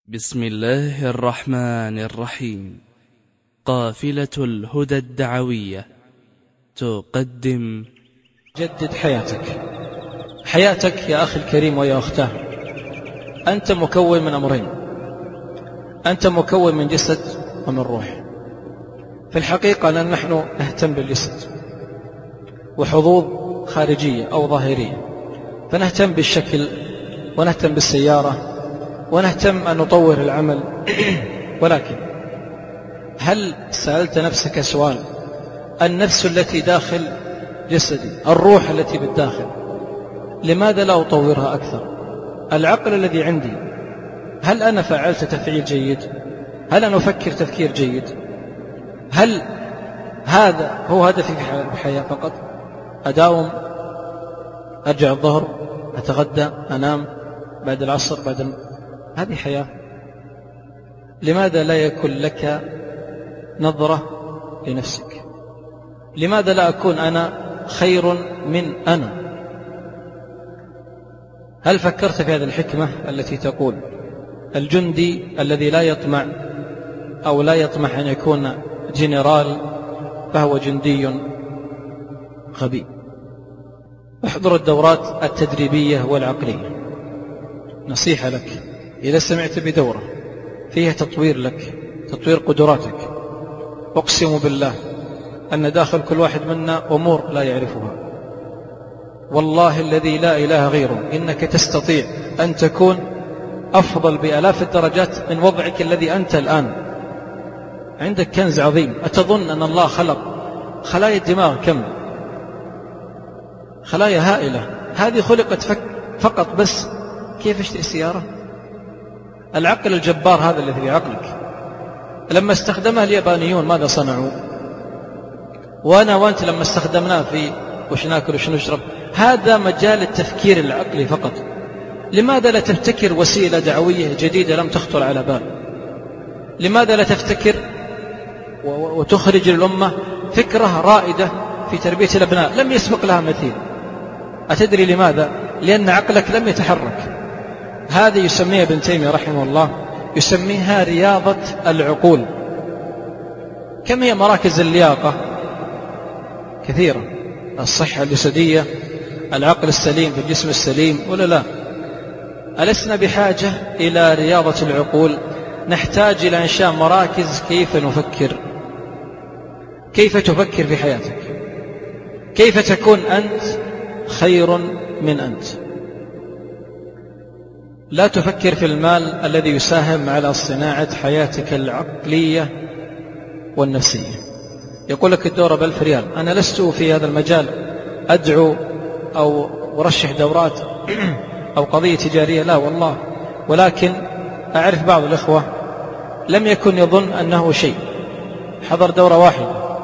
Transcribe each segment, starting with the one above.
بسم الله الرحمن الرحيم. قافلة الهدى الدعوية تقدم جدد حياتك يا أخي الكريم ويا أختاه. أنت مكون من أمرين، أنت مكون من جسد ومن روح. في الحقيقة أننا نحن نهتم بالجسد وحظوظ خارجية أو ظاهرية، فنهتم بالشكل ونهتم بالسيارة ونهتم أن نطور العمل. ولكن هل سألت نفسك سؤال؟ النفس التي داخل جسدي، الروح التي بالداخل، لماذا لا أطورها أكثر؟ العقل الذي عندي، هل أنا فعلت تفعيل جيد؟ هل أنا أفكر تفكير جيد؟ هل هذا هو هدفي في الحياة فقط؟ أداوم، أرجع الظهر، أتغدى، أنام بعد العصر، هذه حياة؟ لماذا لا يكون لك نظرة لنفسك؟ لماذا لا أكون أنا خير من أنا؟ هل فكرت في هذه الحكمة التي تقول الجندي الذي لا يطمع أو لا يطمح أن يكون جنرال فهو جندي غبي؟ احضر الدورات التدريبية والعقلية. نصيحة لك، إذا سمعت بدورة فيها تطوير لك، تطوير قدراتك، أقسم بالله أن داخل كل واحد منا أمور لا يعرفها، والله الذي لا إله غيره، إنك تستطيع أن تكون أفضل بآلاف الدرجات من وضعك الذي أنت الآن. عندك كنز عظيم. أتظن أن الله خلق خلايا الدماغ كم؟ خلايا هائلة. هذه خلقت فقط بس كيف اشتري سيارة؟ العقل الجبار هذا الذي في عقلك لما استخدمه اليابانيون ماذا صنعوا؟ وأنا وأنت لما استخدمناه في وش ناكل وش نشرب. هذا مجال التفكير العقلي فقط. لماذا لا تبتكر وسيلة دعوية جديدة لم تخطر على بال؟ لماذا لا تفتكر وتخرج للأمة فكرة رائدة في تربية الأبناء لم يسبق لها مثيل؟ أتدري لماذا؟ لأن عقلك لم يتحرك. هذه يسميها ابن تيمية رحمه الله، يسميها رياضة العقول. كم هي مراكز اللياقة؟ كثيرة. الصحة الجسدية، العقل السليم في الجسم السليم، ولا لا؟ ألسنا بحاجة إلى رياضة العقول؟ نحتاج إلى إنشاء مراكز كيف نفكر، كيف تفكر في حياتك، كيف تكون أنت خير من أنت. لا تفكر في المال الذي يساهم على صناعة حياتك العقلية والنفسية. يقول لك الدورة ب1000 ريال. أنا لست في هذا المجال أدعو أو أرشح دورات أو قضية تجارية، لا والله، ولكن أعرف بعض الإخوة لم يكن يظن أنه شيء، حضر دورة واحدة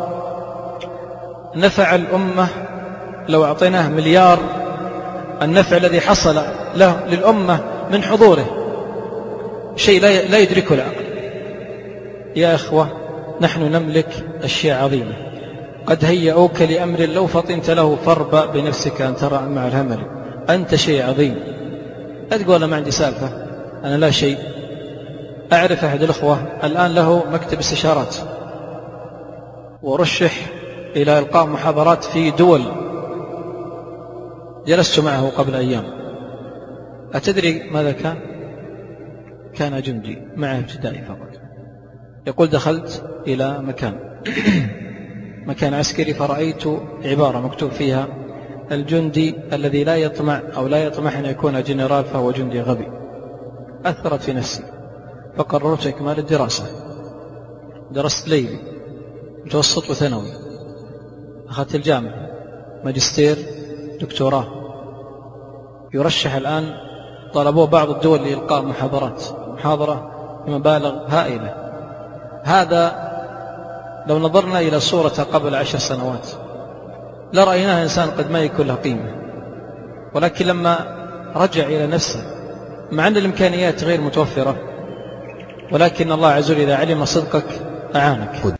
نفع الأمة. لو أعطيناه مليار النفع الذي حصل له للأمة من حضوره شيء لا يدركه العقل. يا إخوة، نحن نملك أشياء عظيمة. قد هيئوك لأمر لو فطنت له فاربأ بنفسك أن ترى مع الهمل. أنت شيء عظيم. لا تقول أنا ما عندي سالفة، أنا لا شيء. أعرف أحد الأخوة الآن له مكتب استشارات ورشح إلى إلقاء محاضرات في دول. جلست معه قبل أيام. أتدري ماذا كان؟ كان جندي معه ابتدائي فقط. يقول دخلت إلى مكان عسكري فرأيت عبارة مكتوب فيها الجندي الذي لا يطمع أو لا يطمح أن يكون جنرال فهو جندي غبي. أثرت في نفسي فقررت إكمال الدراسة. درست ليلي، متوسط وثانوي، أخذت الجامعة، ماجستير، دكتوراه. يرشح الآن، طلبوه بعض الدول لإلقاء محاضرة بمبالغ هائلة. هذا لو نظرنا إلى صورة قبل 10 سنوات لرأيناه إنسان قد ما يكون له قيمة، ولكن لما رجع إلى نفسه مع أن الإمكانيات غير متوفرة، ولكن الله عز وجل إذا علم صدقك أعانك.